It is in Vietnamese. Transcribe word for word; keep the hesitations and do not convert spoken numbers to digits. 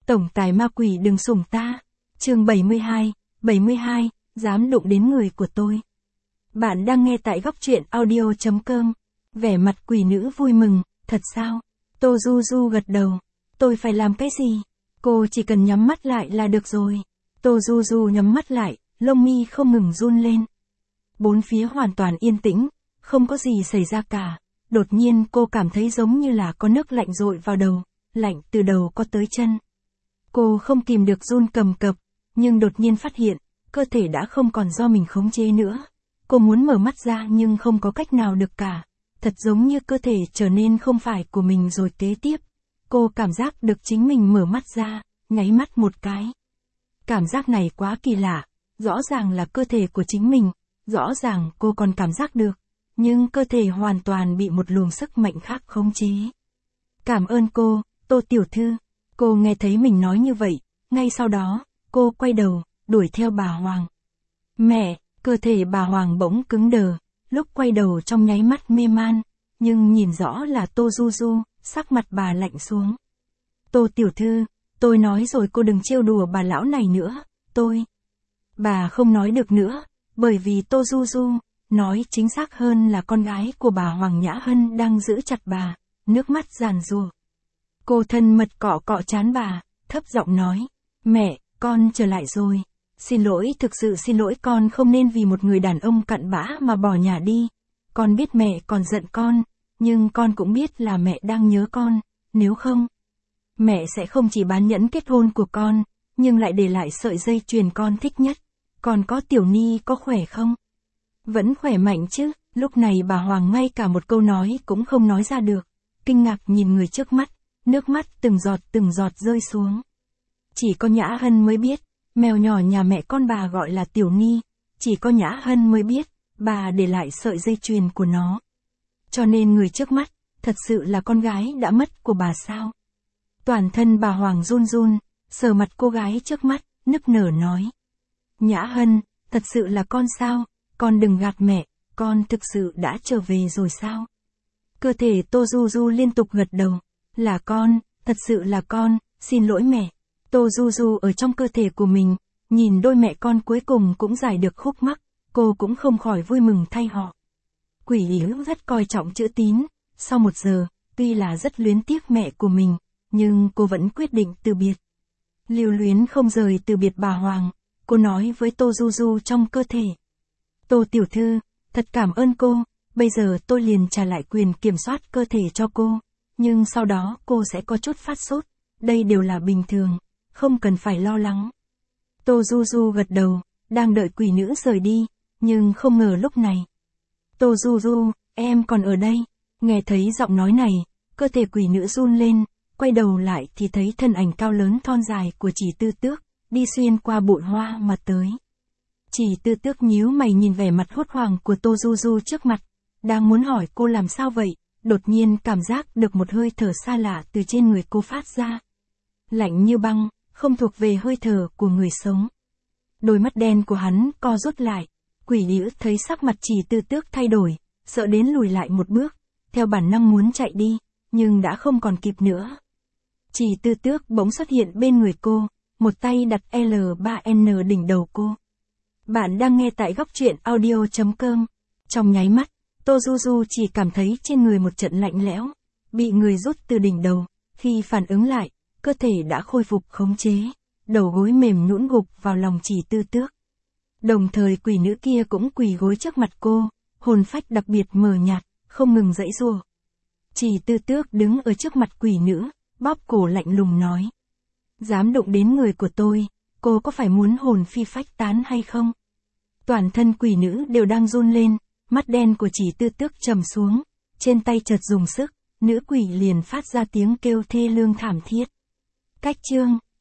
Tổng tài ma quỷ đừng sủng ta. Chương bảy mươi hai, bảy mươi hai, dám đụng đến người của tôi. Bạn đang nghe tại góc truyện audio chấm com. Vẻ mặt quỷ nữ vui mừng, thật sao? Tô Du Du gật đầu. Tôi phải làm cái gì? Cô chỉ cần nhắm mắt lại là được rồi. Tô Du Du nhắm mắt lại, lông mi không ngừng run lên. Bốn phía hoàn toàn yên tĩnh, không có gì xảy ra cả. Đột nhiên cô cảm thấy giống như là có nước lạnh dội vào đầu, lạnh từ đầu có tới chân. Cô không kìm được run cầm cập, nhưng đột nhiên phát hiện, cơ thể đã không còn do mình khống chế nữa. Cô muốn mở mắt ra nhưng không có cách nào được cả. Thật giống như cơ thể trở nên không phải của mình rồi kế tiếp. Cô cảm giác được chính mình mở mắt ra, nháy mắt một cái. Cảm giác này quá kỳ lạ, rõ ràng là cơ thể của chính mình, rõ ràng cô còn cảm giác được, nhưng cơ thể hoàn toàn bị một luồng sức mạnh khác khống chế. Cảm ơn cô, Tô tiểu thư. Cô nghe thấy mình nói như vậy, ngay sau đó, cô quay đầu, đuổi theo bà Hoàng. Mẹ, cơ thể bà Hoàng bỗng cứng đờ, lúc quay đầu trong nháy mắt mê man, nhưng nhìn rõ là Tô Du Du, sắc mặt bà lạnh xuống. Tô tiểu thư, tôi nói rồi cô đừng trêu đùa bà lão này nữa, tôi. Bà không nói được nữa, bởi vì Tô Du Du, nói chính xác hơn là con gái của bà Hoàng Nhã Hân đang giữ chặt bà, nước mắt giàn giụa. Cô thân mật cọ cọ trán bà, thấp giọng nói, mẹ, con trở lại rồi. Xin lỗi, thực sự xin lỗi, con không nên vì một người đàn ông cặn bã mà bỏ nhà đi. Con biết mẹ còn giận con, nhưng con cũng biết là mẹ đang nhớ con, nếu không, mẹ sẽ không chỉ bán nhẫn kết hôn của con, nhưng lại để lại sợi dây chuyền con thích nhất. Còn có Tiểu Ni có khỏe không? Vẫn khỏe mạnh chứ. Lúc này bà Hoàng ngay cả một câu nói cũng không nói ra được, kinh ngạc nhìn người trước mắt, nước mắt từng giọt từng giọt rơi xuống. Chỉ có Nhã Hân mới biết, mèo nhỏ nhà mẹ con bà gọi là Tiểu Ni, chỉ có Nhã Hân mới biết, bà để lại sợi dây chuyền của nó. Cho nên người trước mắt, thật sự là con gái đã mất của bà sao? Toàn thân bà Hoàng run run, sờ mặt cô gái trước mắt, nức nở nói. Nhã Hân, thật sự là con sao? Con đừng gạt mẹ, con thực sự đã trở về rồi sao? Cơ thể Tô Du Du liên tục gật đầu. Là con, thật sự là con, xin lỗi mẹ. Tô Du Du ở trong cơ thể của mình, nhìn đôi mẹ con cuối cùng cũng giải được khúc mắc, cô cũng không khỏi vui mừng thay họ. Quỷ Yểu rất coi trọng chữ tín, sau một giờ, tuy là rất luyến tiếc mẹ của mình, nhưng cô vẫn quyết định từ biệt. Lưu luyến không rời từ biệt bà Hoàng, cô nói với Tô Du Du trong cơ thể. Tô tiểu thư, thật cảm ơn cô, bây giờ tôi liền trả lại quyền kiểm soát cơ thể cho cô. Nhưng sau đó cô sẽ có chút phát sốt, đây đều là bình thường, không cần phải lo lắng. Tô Du Du gật đầu, đang đợi quỷ nữ rời đi, nhưng không ngờ lúc này. Tô Du Du, em còn ở đây. Nghe thấy giọng nói này, cơ thể quỷ nữ run lên, quay đầu lại thì thấy thân ảnh cao lớn thon dài của Chỉ Tư Tước, đi xuyên qua bụi hoa mà tới. Chỉ Tư Tước nhíu mày nhìn vẻ mặt hốt hoảng của Tô Du Du trước mặt, đang muốn hỏi cô làm sao vậy. Đột nhiên cảm giác được một hơi thở xa lạ từ trên người cô phát ra. Lạnh như băng, không thuộc về hơi thở của người sống. Đôi mắt đen của hắn co rút lại, quỷ Yểu thấy sắc mặt Chỉ Tư Tước thay đổi, sợ đến lùi lại một bước, theo bản năng muốn chạy đi, nhưng đã không còn kịp nữa. Chỉ Tư Tước bỗng xuất hiện bên người cô, một tay đặt L ba N đỉnh đầu cô. Bạn đang nghe tại góc truyện audio chấm com. Trong nháy mắt, Tô Du Du chỉ cảm thấy trên người một trận lạnh lẽo, bị người rút từ đỉnh đầu, khi phản ứng lại, cơ thể đã khôi phục khống chế, đầu gối mềm nhũn gục vào lòng Chỉ Tư Tước. Đồng thời quỷ nữ kia cũng quỳ gối trước mặt cô, hồn phách đặc biệt mờ nhạt, không ngừng giãy giụa. Chỉ Tư Tước đứng ở trước mặt quỷ nữ, bóp cổ lạnh lùng nói. Dám đụng đến người của tôi, cô có phải muốn hồn phi phách tán hay không? Toàn thân quỷ nữ đều đang run lên. Mắt đen của Chỉ Tư Tước trầm xuống, trên tay chợt dùng sức, nữ quỷ liền phát ra tiếng kêu thê lương thảm thiết. Cách chương